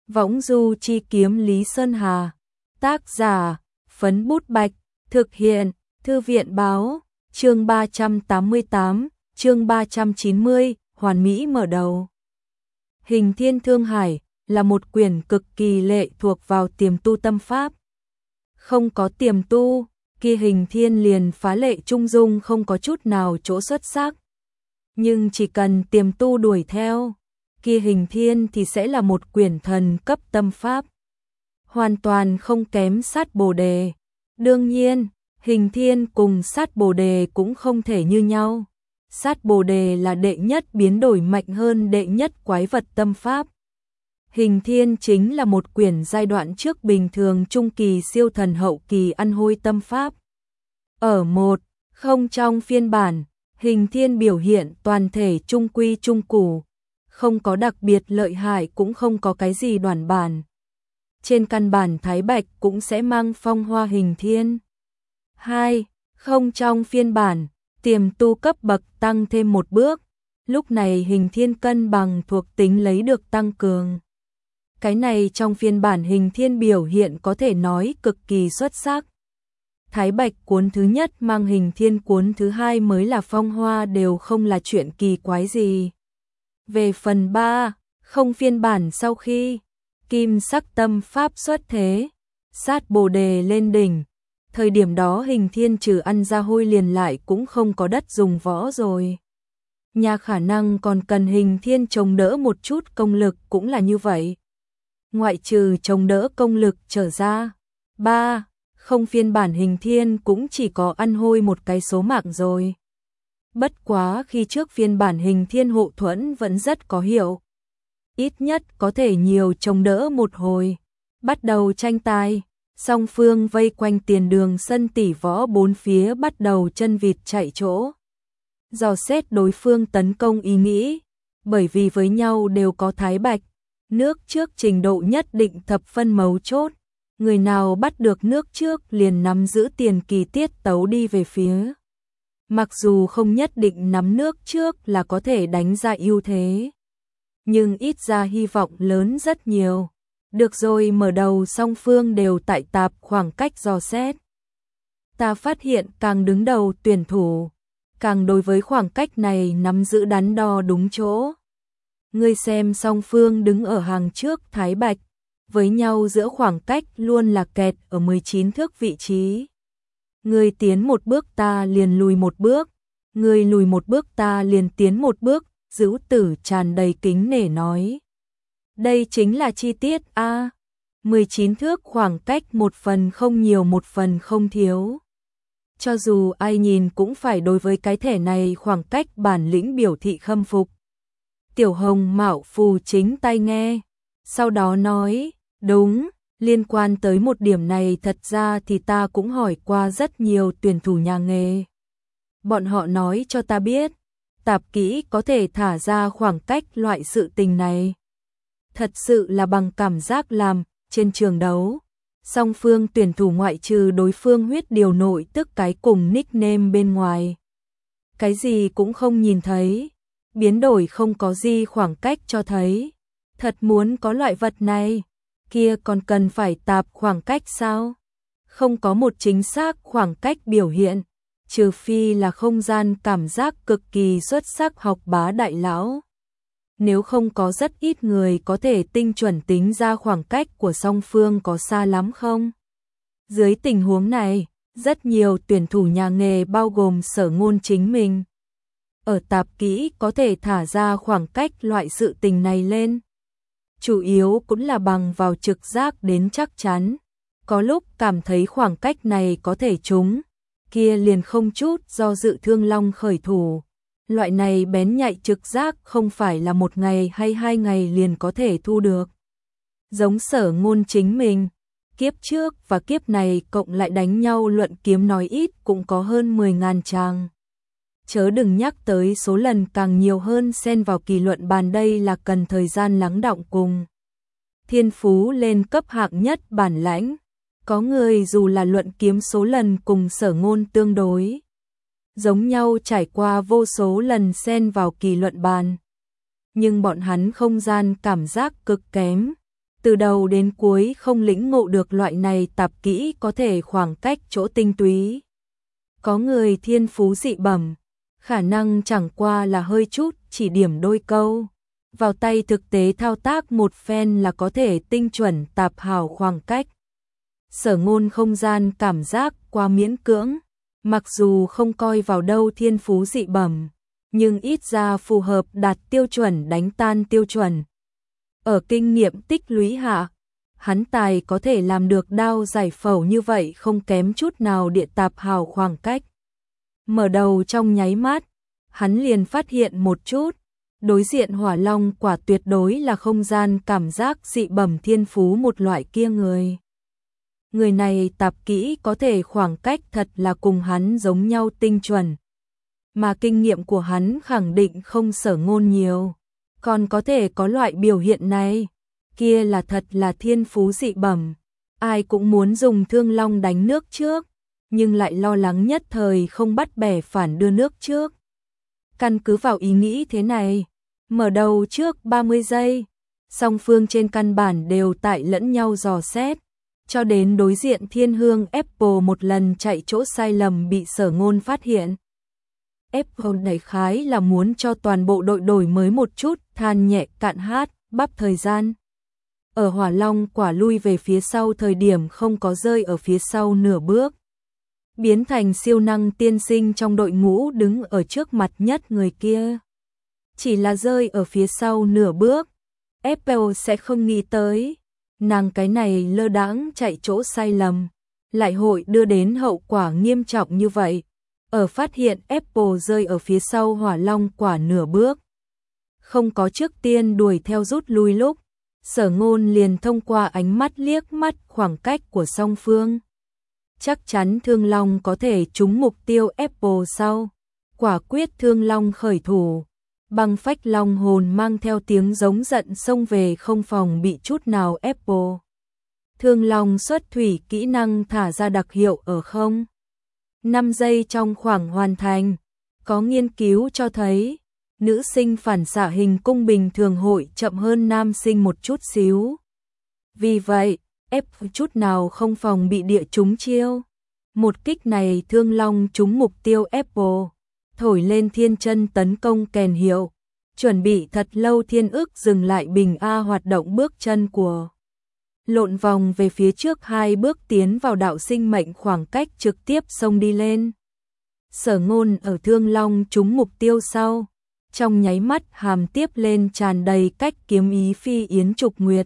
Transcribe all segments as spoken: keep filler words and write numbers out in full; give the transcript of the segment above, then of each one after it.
Võng du chi kiếm Lý Sơn Hà. Tác giả, Phấn Bút Bạch. Thực hiện, Thư viện Báo. Chương ba trăm tám mươi tám, chương ba trăm chín mươi, hoàn mỹ mở đầu. Hình Thiên Thương Hải là một quyển cực kỳ lệ thuộc vào tiềm tu tâm pháp. Không có tiềm tu, kia Hình Thiên liền phá lệ trung dung, không có chút nào chỗ xuất sắc. Nhưng chỉ cần tiềm tu đuổi theo, kia Hình Thiên thì sẽ là một quyển thần cấp tâm pháp. Hoàn toàn không kém Sát Bồ Đề. Đương nhiên, Hình Thiên cùng Sát Bồ Đề cũng không thể như nhau. Sát Bồ Đề là đệ nhất biến đổi mạnh hơn đệ nhất quái vật tâm pháp. Hình Thiên chính là một quyển giai đoạn trước bình thường trung kỳ siêu thần hậu kỳ ăn hôi tâm pháp. Ở một, không trong phiên bản, Hình Thiên biểu hiện toàn thể trung quy trung củ, không có đặc biệt lợi hại, cũng không có cái gì đoản bản. Trên căn bản Thái Bạch cũng sẽ mang phong hoa Hình Thiên. Hai, không trong phiên bản, tiềm tu cấp bậc tăng thêm một bước, lúc này Hình Thiên cân bằng thuộc tính lấy được tăng cường. Cái này trong phiên bản Hình Thiên biểu hiện có thể nói cực kỳ xuất sắc. Thái Bạch cuốn thứ nhất mang Hình Thiên cuốn thứ hai mới là phong hoa đều không là chuyện kỳ quái gì. Về phần ba, không phiên bản sau khi Kim Sắc tâm pháp xuất thế, Sát Bồ Đề lên đỉnh, thời điểm đó Hình Thiên trừ ăn ra hôi liền lại cũng không có đất dùng võ rồi. Nhà khả năng còn cần Hình Thiên chống đỡ một chút công lực cũng là như vậy. Ngoại trừ chống đỡ công lực trở ra, ba, không phiên bản Hình Thiên cũng chỉ có ăn hôi một cái số mạng rồi. Bất quá khi trước phiên bản Hình Thiên hộ thuẫn vẫn rất có hiệu. Ít nhất có thể nhiều chống đỡ một hồi. Bắt đầu tranh tài, song phương vây quanh tiền đường sân tỷ võ bốn phía bắt đầu chân vịt chạy chỗ. Dò xét đối phương tấn công ý nghĩ, bởi vì với nhau đều có Thái Bạch. Nước trước trình độ nhất định thập phân mấu chốt, người nào bắt được nước trước liền nắm giữ tiền kỳ tiết tấu đi về phía. Mặc dù không nhất định nắm nước trước là có thể đánh ra ưu thế, nhưng ít ra hy vọng lớn rất nhiều. Được rồi, mở đầu song phương đều tại tạp khoảng cách dò xét. Ta phát hiện càng đứng đầu tuyển thủ, càng đối với khoảng cách này nắm giữ đắn đo đúng chỗ. Ngươi xem song phương đứng ở hàng trước Thái Bạch, với nhau giữa khoảng cách luôn là kẹt ở mười chín thước vị trí. Ngươi tiến một bước ta liền lùi một bước, ngươi lùi một bước ta liền tiến một bước, Dữu Tử tràn đầy kính nể nói. Đây chính là chi tiết a. mười chín thước khoảng cách một phần không nhiều một phần không thiếu. Cho dù ai nhìn cũng phải đối với cái thẻ này khoảng cách bản lĩnh biểu thị khâm phục. Tiểu Hồng mạo phù chính tay nghe, sau đó nói, đúng, liên quan tới một điểm này thật ra thì ta cũng hỏi qua rất nhiều tuyển thủ nhà nghề. Bọn họ nói cho ta biết, tạp kỹ có thể thả ra khoảng cách loại sự tình này. Thật sự là bằng cảm giác làm, trên trường đấu. Song phương tuyển thủ ngoại trừ đối phương huyết điều nội tức cái cùng nickname bên ngoài. Cái gì cũng không nhìn thấy. Biến đổi không có gì khoảng cách cho thấy. Thật muốn có loại vật này, kia còn cần phải tạp khoảng cách sao? Không có một chính xác khoảng cách biểu hiện, trừ phi là không gian cảm giác cực kỳ xuất sắc học bá đại lão. Nếu không có rất ít người có thể tinh chuẩn tính ra khoảng cách của song phương có xa lắm không? Dưới tình huống này, rất nhiều tuyển thủ nhà nghề bao gồm Sở Ngôn chính mình, ở tạp kỹ có thể thả ra khoảng cách loại sự tình này lên. Chủ yếu cũng là bằng vào trực giác đến chắc chắn. Có lúc cảm thấy khoảng cách này có thể trúng, kia liền không chút do dự thương long khởi thủ. Loại này bén nhạy trực giác không phải là một ngày hay hai ngày liền có thể thu được. Giống Sở Ngôn chính mình, kiếp trước và kiếp này cộng lại đánh nhau luận kiếm nói ít cũng có hơn mười ngàn tràng. Chớ đừng nhắc tới số lần càng nhiều hơn xen vào kỳ luận bàn, đây là cần thời gian lắng đọng cùng thiên phú lên cấp hạng nhất bản lãnh. Có người dù là luận kiếm số lần cùng Sở Ngôn tương đối giống nhau trải qua vô số lần xen vào kỳ luận bàn, nhưng bọn hắn không gian cảm giác cực kém, từ đầu đến cuối không lĩnh ngộ được loại này tạp kỹ có thể khoảng cách chỗ tinh túy. Có người thiên phú dị bẩm, khả năng chẳng qua là hơi chút, chỉ điểm đôi câu. Vào tay thực tế thao tác một phen là có thể tinh chuẩn tạp hảo khoảng cách. Sở Ngôn không gian cảm giác quá miễn cưỡng, mặc dù không coi vào đâu thiên phú dị bẩm, nhưng ít ra phù hợp đạt tiêu chuẩn đánh tan tiêu chuẩn. Ở kinh nghiệm tích lũy hạ, hắn tài có thể làm được đao giải phẫu như vậy không kém chút nào địa tạp hào khoảng cách. Mở đầu trong nháy mắt, hắn liền phát hiện một chút, đối diện Hỏa Long quả tuyệt đối là không gian cảm giác dị bẩm thiên phú một loại kia người. Người này tạp kỹ có thể khoảng cách thật là cùng hắn giống nhau tinh chuẩn. Mà kinh nghiệm của hắn khẳng định không Sở Ngôn nhiều, còn có thể có loại biểu hiện này, kia là thật là thiên phú dị bẩm. Ai cũng muốn dùng Thương Long đánh nước trước, nhưng lại lo lắng nhất thời không bắt bẻ phản đưa nước trước. Căn cứ vào ý nghĩ thế này, mở đầu trước ba mươi giây, song phương trên căn bản đều tại lẫn nhau dò xét, cho đến đối diện Thiên Hương Apple một lần chạy chỗ sai lầm bị Sở Ngôn phát hiện. Apple đại khái là muốn cho toàn bộ đội đổi mới một chút, than nhẹ cạn hát, bắp thời gian. Ở Hỏa Long quả lui về phía sau thời điểm không có rơi ở phía sau nửa bước. Biến thành siêu năng tiên sinh trong đội ngũ đứng ở trước mặt nhất người kia. Chỉ là rơi ở phía sau nửa bước, Apple sẽ không nghĩ tới. Nàng cái này lơ đãng chạy chỗ sai lầm, lại hội đưa đến hậu quả nghiêm trọng như vậy. Ở phát hiện Apple rơi ở phía sau Hỏa Long quả nửa bước, không có trước tiên đuổi theo rút lui lúc, Sở Ngôn liền thông qua ánh mắt liếc mắt khoảng cách của song phương. Chắc chắn Thương Long có thể trúng mục tiêu Apple sau. Quả quyết Thương Long khởi thủ, băng phách long hồn mang theo tiếng giống giận xông về không phòng bị chút nào Apple. Thương Long xuất thủy kỹ năng thả ra đặc hiệu ở không năm giây trong khoảng hoàn thành. Có nghiên cứu cho thấy, nữ sinh phản xạ hình cung bình thường hội chậm hơn nam sinh một chút xíu. Vì vậy, ép chút nào không phòng bị địa trúng chiêu. Một kích này Thương Long trúng mục tiêu Apple, thổi lên thiên chân tấn công kèn hiệu, chuẩn bị thật lâu thiên ức dừng lại bình A hoạt động bước chân của. Lộn vòng về phía trước hai bước tiến vào đạo sinh mệnh khoảng cách trực tiếp xông đi lên. Sở Ngôn ở Thương Long trúng mục tiêu sau, trong nháy mắt hàm tiếp lên tràn đầy cách kiếm ý phi yến trục nguyệt.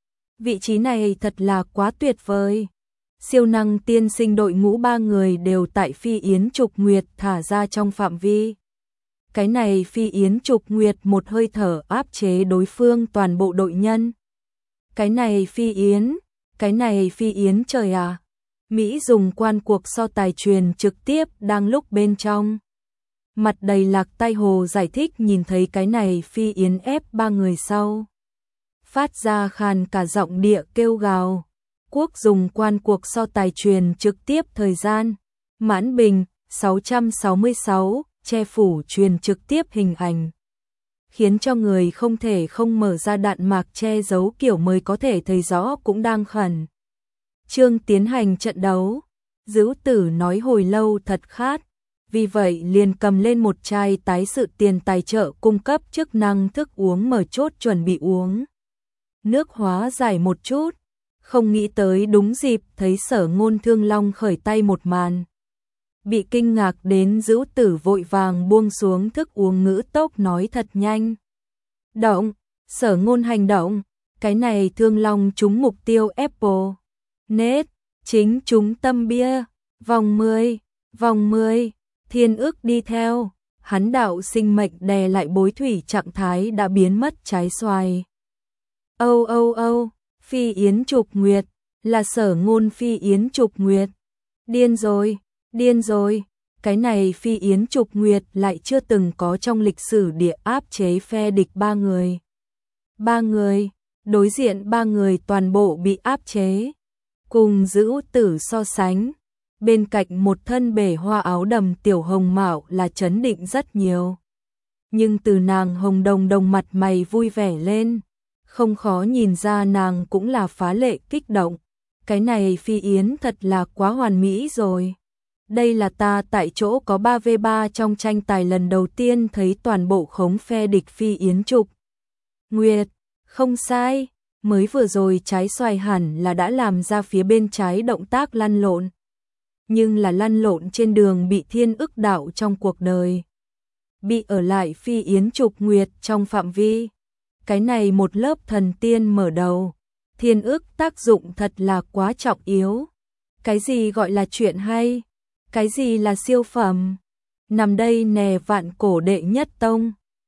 Vị trí này thật là quá tuyệt vời. Siêu năng tiên sinh đội ngũ ba người đều tại phi yến trục nguyệt thả ra trong phạm vi. Cái này phi yến trục nguyệt một hơi thở áp chế đối phương toàn bộ đội nhân. Cái này phi yến, cái này phi yến trời à. Mỹ dùng quan cuộc so tài truyền trực tiếp đang lúc bên trong. Mặt đầy Lạc Tai Hồ giải thích nhìn thấy cái này phi yến ép ba người sau. Phát ra khàn cả giọng địa kêu gào. Quốc dùng quan cuộc so tài truyền trực tiếp thời gian. Mãn bình, sáu trăm sáu mươi sáu, che phủ truyền trực tiếp hình ảnh. Khiến cho người không thể không mở ra đạn mạc che giấu kiểu mới có thể thấy rõ cũng đang khẩn. Trương tiến hành trận đấu, Dữu Tử nói hồi lâu thật khát, vì vậy liền cầm lên một chai tái sự tiền tài trợ cung cấp chức năng thức uống mở chốt chuẩn bị uống. Nước hóa giải một chút, không nghĩ tới đúng dịp thấy Sở Ngôn Thương Long khởi tay một màn. Bị kinh ngạc đến Dữu Tử vội vàng buông xuống thức uống ngữ tốc nói thật nhanh. Động, Sở Ngôn hành động, cái này Thương Long trúng mục tiêu Apple. Nết, chính trúng tâm bia, vòng mười, vòng mười, thiên ức đi theo, hắn đạo sinh mệnh đè lại bối thủy trạng thái đã biến mất trái xoài. Âu âu âu, phi yến trục nguyệt, là Sở Ngôn phi yến trục nguyệt. Điên rồi, điên rồi, cái này phi yến trục nguyệt lại chưa từng có trong lịch sử địa áp chế phe địch ba người. Ba người, đối diện ba người toàn bộ bị áp chế. Cùng Dữu Tử so sánh, bên cạnh một thân bể hoa áo đầm tiểu hồng mạo là chấn định rất nhiều. Nhưng từ nàng hồng đồng đồng mặt mày vui vẻ lên, Không khó nhìn ra nàng cũng là phá lệ kích động. Cái này Phi Yến thật là quá hoàn mỹ rồi. Đây là ta tại chỗ có ba vs ba trong tranh tài lần đầu tiên thấy toàn bộ khống phe địch Phi Yến Trục Nguyệt, không sai, mới vừa rồi trái xoài hẳn là đã làm ra phía bên trái động tác lăn lộn. Nhưng là lăn lộn trên đường bị thiên ức đạo trong cuộc đời. Bị ở lại Phi Yến Trục Nguyệt trong phạm vi. Cái này một lớp thần tiên mở đầu. Thiên ức tác dụng thật là quá trọng yếu. Cái gì gọi là chuyện hay? Cái gì là siêu phẩm? Nằm đây nè vạn cổ đệ nhất tông.